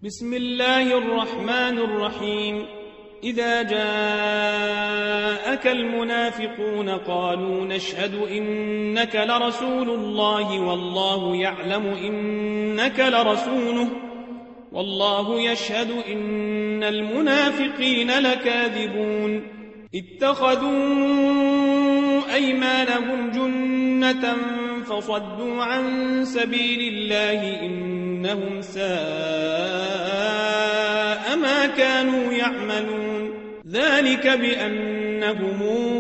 بسم الله الرحمن الرحيم. إذا جاءك المنافقون قالوا نشهد إنك لرسول الله والله يعلم إنك لرسوله والله يشهد إن المنافقين لكاذبون. اتخذوا أيمانهم جنة فصدوا عن سبيل الله إنهم ساء ما كانوا يعملون. ذلك بأنهم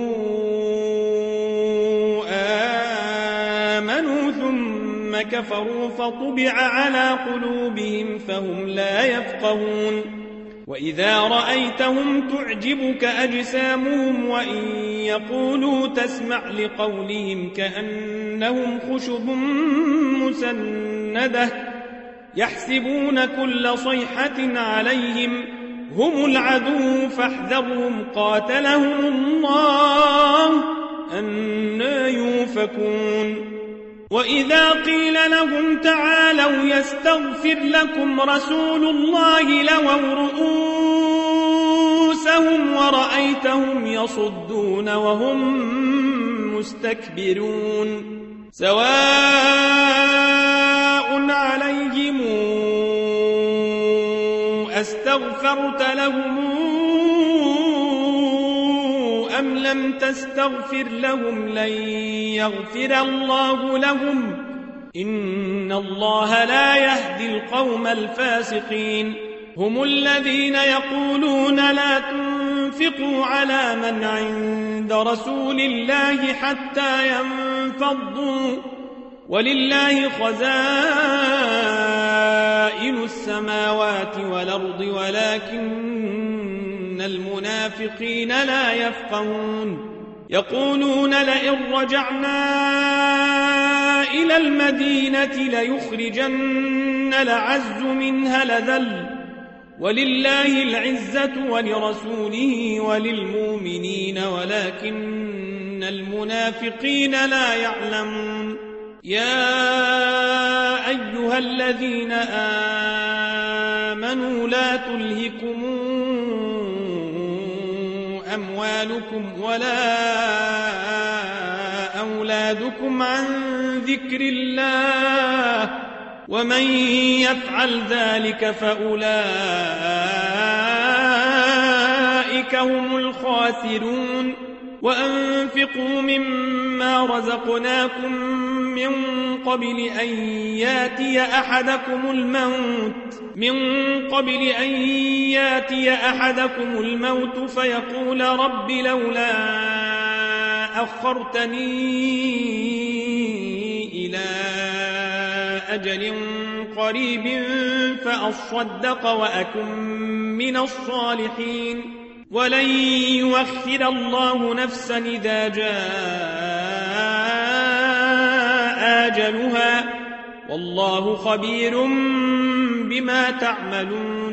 آمنوا ثم كفروا فطبع على قلوبهم فهم لا يفقهون. وإذا رأيتهم تعجبك أجسامهم وإن يقولوا تسمع لقولهم كأنهم خشب مسندة يحسبون كل صيحة عليهم هم العدو فاحذرهم قاتلهم الله أنى يؤفكون. وإذا قيل لهم تعالوا يستغفر لكم رسول الله لووا رؤوسهم ورأيتهم يصدون وهم مستكبرون. سواء عليهم أستغفرت لهم أم لم تستغفر لهم لن يغفر الله لهم إن الله لا يهدي القوم الفاسقين. هم الذين يقولون لا تنفقوا على من عند رسول الله حتى ينفضوا ولله خزائن السماوات والأرض ولكن المنافقين لا يفقهون. يقولون لئن رجعنا إلى المدينة ليخرجن الأعز منها الأذل ولله العزة ولرسوله وللمؤمنين ولكن المنافقين لا يعلمون. يا أيها الذين آمنوا لا تلهكم أموالكم ولا أولادكم عن ذكر الله ومن يفعل ذلك فأولئك هم الخاسرون. وأنفقوا مما رزقناكم من قبل أن ياتي أحدكم الموت فيقول رب لولا أخرتني إلى أجل قريب فأصدق وأكن من الصالحين ولن يؤخر الله نفسا إذا جاء آجلها والله خبير بما تعملون.